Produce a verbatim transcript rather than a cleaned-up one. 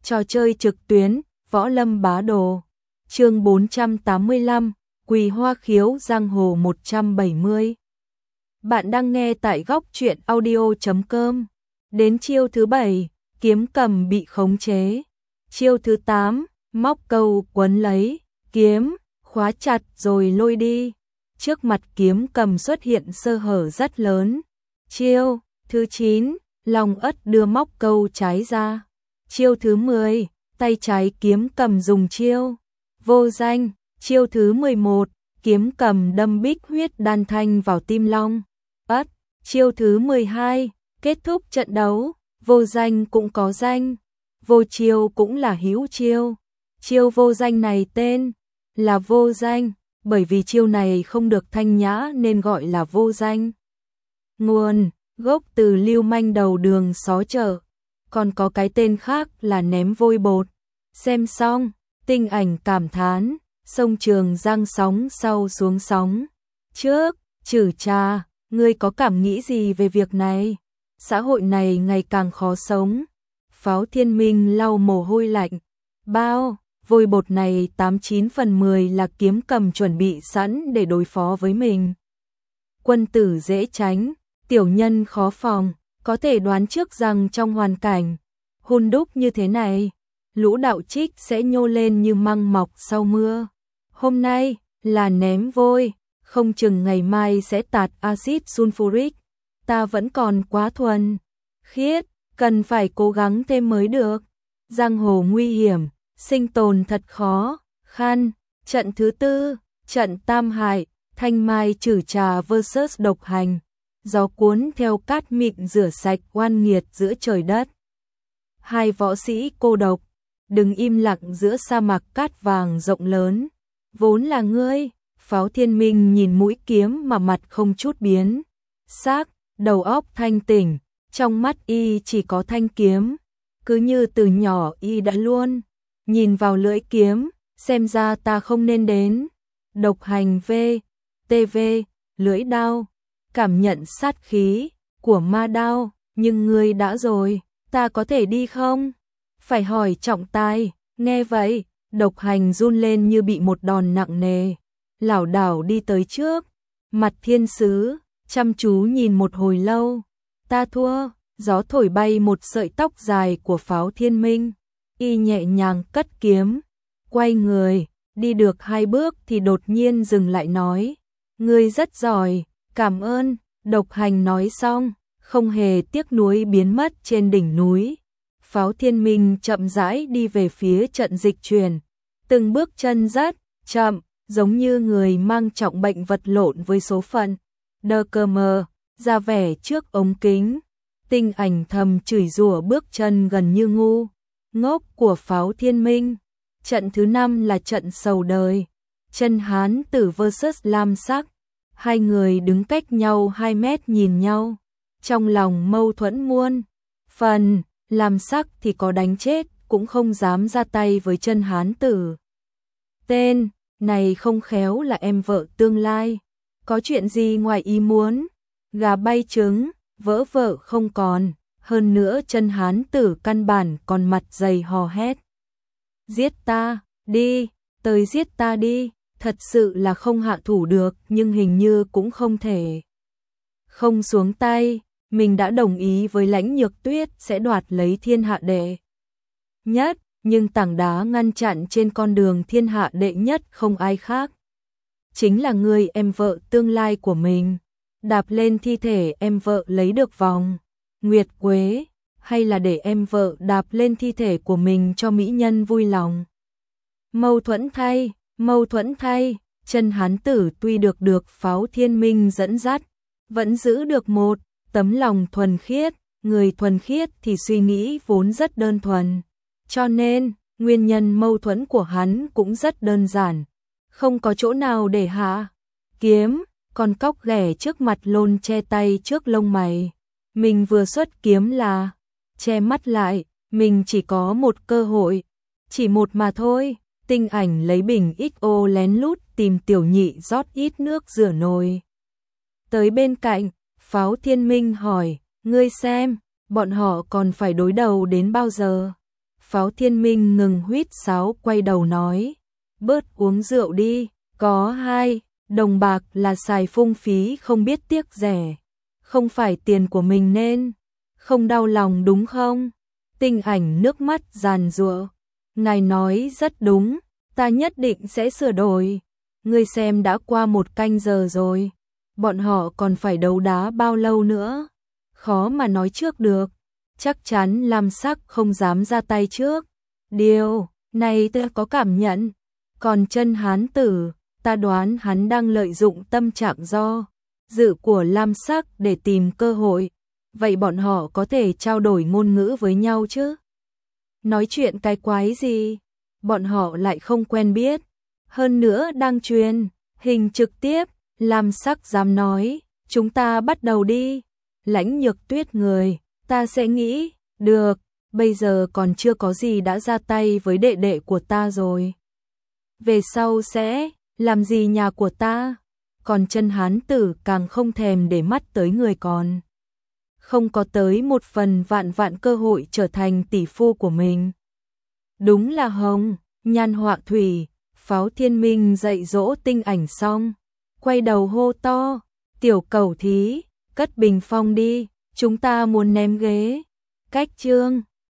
Trò chơi trực tuyến, Võ Lâm Bá Đồ. Chương bốn trăm tám mươi lăm, Quỳ Hoa Khiếu Giang Hồ một trăm bảy mươi. Bạn đang nghe tại góc truyện audio chấm com. Đến chiêu thứ bảy, kiếm cầm bị khống chế. Chiêu thứ tám, móc câu quấn lấy, kiếm, khóa chặt rồi lôi đi. Trước mặt kiếm cầm xuất hiện sơ hở rất lớn. Chiêu thứ chín, lòng ất đưa móc câu trái ra. Chiêu thứ mười, tay trái kiếm cầm dùng chiêu vô danh. Chiêu thứ mười một, kiếm cầm đâm bích huyết đan thanh vào tim long ất. Chiêu thứ mười hai, kết thúc trận đấu. Vô danh cũng có danh, vô chiêu cũng là hữu chiêu. Chiêu vô danh này tên là vô danh, bởi vì chiêu này không được thanh nhã nên gọi là vô danh. Nguồn gốc từ lưu manh đầu đường xó chợ, còn có cái tên khác là ném vôi bột. Xem xong, tinh ảnh cảm thán, sông Trường Giang sóng sau xuống sóng trước. Chử Trà, ngươi có cảm nghĩ gì về việc này? Xã hội này ngày càng khó sống. Pháo Thiên Minh lau mồ hôi lạnh. Bao vôi bột này tám chín phần mười là kiếm cầm chuẩn bị sẵn để đối phó với mình. Quân tử dễ tránh, tiểu nhân khó phòng. Có thể đoán trước rằng trong hoàn cảnh hun đúc như thế này, lũ đạo trích sẽ nhô lên như măng mọc sau mưa. Hôm nay là ném vôi, không chừng ngày mai sẽ tạt axit sulfuric. Ta vẫn còn quá thuần khiết, cần phải cố gắng thêm mới được. Giang hồ nguy hiểm, sinh tồn thật khó khăn. Trận thứ tư, trận tam hại, Thanh Mai Chử Trà versus Độc Hành. Gió cuốn theo cát mịn rửa sạch oan nghiệt giữa trời đất. Hai võ sĩ cô độc, đứng im lặng giữa sa mạc cát vàng rộng lớn. Vốn là ngươi. Pháo Thiên Minh nhìn mũi kiếm mà mặt không chút biến sắc, đầu óc thanh tỉnh, trong mắt y chỉ có thanh kiếm. Cứ như từ nhỏ y đã luôn nhìn vào lưỡi kiếm, xem ra ta không nên đến. Độc Hành v, tê vê, lưỡi đao, cảm nhận sát khí của ma đao, nhưng ngươi đã rồi, ta có thể đi không? Phải hỏi trọng tài. Nghe vậy, Độc Hành run lên như bị một đòn nặng nề, lảo đảo đi tới trước. Mặt thiên sứ chăm chú nhìn một hồi lâu. Ta thua. Gió thổi bay một sợi tóc dài của Pháo Thiên Minh. Y nhẹ nhàng cất kiếm, quay người, đi được hai bước thì đột nhiên dừng lại nói: ngươi rất giỏi, cảm ơn. Độc Hành nói xong, không hề tiếc nuối biến mất trên đỉnh núi. Pháo Thiên Minh chậm rãi đi về phía trận dịch chuyển, từng bước chân rất chậm, giống như người mang trọng bệnh vật lộn với số phận. Đơ cơ mờ, ra vẻ trước ống kính, tinh ảnh thầm chửi rủa bước chân gần như ngu ngốc của Pháo Thiên Minh. Trận thứ năm là trận sầu đời, Chân Hán Tử versus Lam Sắc. Hai người đứng cách nhau hai mét nhìn nhau, trong lòng mâu thuẫn muôn phần. Lam Sắc thì có đánh chết cũng không dám ra tay với Chân Hán Tử. Tên này không khéo là em vợ tương lai. Có chuyện gì ngoài ý muốn? Gà bay trứng, vỡ vợ không còn. Hơn nữa Chân Hán Tử căn bản còn mặt dày hò hét: giết ta đi, tới giết ta đi. Thật sự là không hạ thủ được, nhưng hình như cũng không thể không xuống tay. Mình đã đồng ý với Lãnh Nhược Tuyết sẽ đoạt lấy thiên hạ đệ nhất, nhưng tảng đá ngăn chặn trên con đường thiên hạ đệ nhất không ai khác, chính là người em vợ tương lai của mình. Đạp lên thi thể em vợ lấy được vòng nguyệt quế, hay là để em vợ đạp lên thi thể của mình cho mỹ nhân vui lòng? Mâu thuẫn thay, mâu thuẫn thay. Chân Hán Tử tuy được được Pháo Thiên Minh dẫn dắt, vẫn giữ được một tấm lòng thuần khiết. Người thuần khiết thì suy nghĩ vốn rất đơn thuần, cho nên nguyên nhân mâu thuẫn của hắn cũng rất đơn giản, không có chỗ nào để hạ kiếm. Con cóc ghẻ trước mặt lôn che tay trước lông mày. Mình vừa xuất kiếm là che mắt lại, mình chỉ có một cơ hội, chỉ một mà thôi. Tinh ảnh lấy bình ích ô lén lút tìm Tiểu Nhị rót ít nước rửa nồi. Tới bên cạnh, Pháo Thiên Minh hỏi: ngươi xem, bọn họ còn phải đối đầu đến bao giờ? Pháo Thiên Minh ngừng huýt sáo quay đầu nói, bớt uống rượu đi, có hai đồng bạc là xài phung phí không biết tiếc rẻ, không phải tiền của mình nên không đau lòng đúng không? Tinh Ảnh nước mắt giàn giụa, ngài nói rất đúng, ta nhất định sẽ sửa đổi. Ngươi xem đã qua một canh giờ rồi, bọn họ còn phải đấu đá bao lâu nữa? Khó mà nói trước được, chắc chắn Lam Sắc không dám ra tay trước. Điều này ta có cảm nhận, còn Chân Hán Tử, ta đoán hắn đang lợi dụng tâm trạng do dự của Lam Sắc để tìm cơ hội. Vậy bọn họ có thể trao đổi ngôn ngữ với nhau chứ? Nói chuyện cái quái gì? Bọn họ lại không quen biết. Hơn nữa đang truyền hình trực tiếp, Lam Sắc dám nói, chúng ta bắt đầu đi. Lãnh Nhược Tuyết người, ta sẽ nghĩ, được, bây giờ còn chưa có gì đã ra tay với đệ đệ của ta rồi. Về sau sẽ làm gì nhà của ta? Còn Chân Hán Tử càng không thèm để mắt tới người còn không có tới một phần vạn vạn cơ hội trở thành tỷ phu của mình. Đúng là hồng, nhan họa thủy. Pháo Thiên Minh dạy dỗ Tinh Ảnh xong, quay đầu hô to, tiểu cẩu thí, cất bình phong đi, chúng ta muốn ném ghế. Cách chương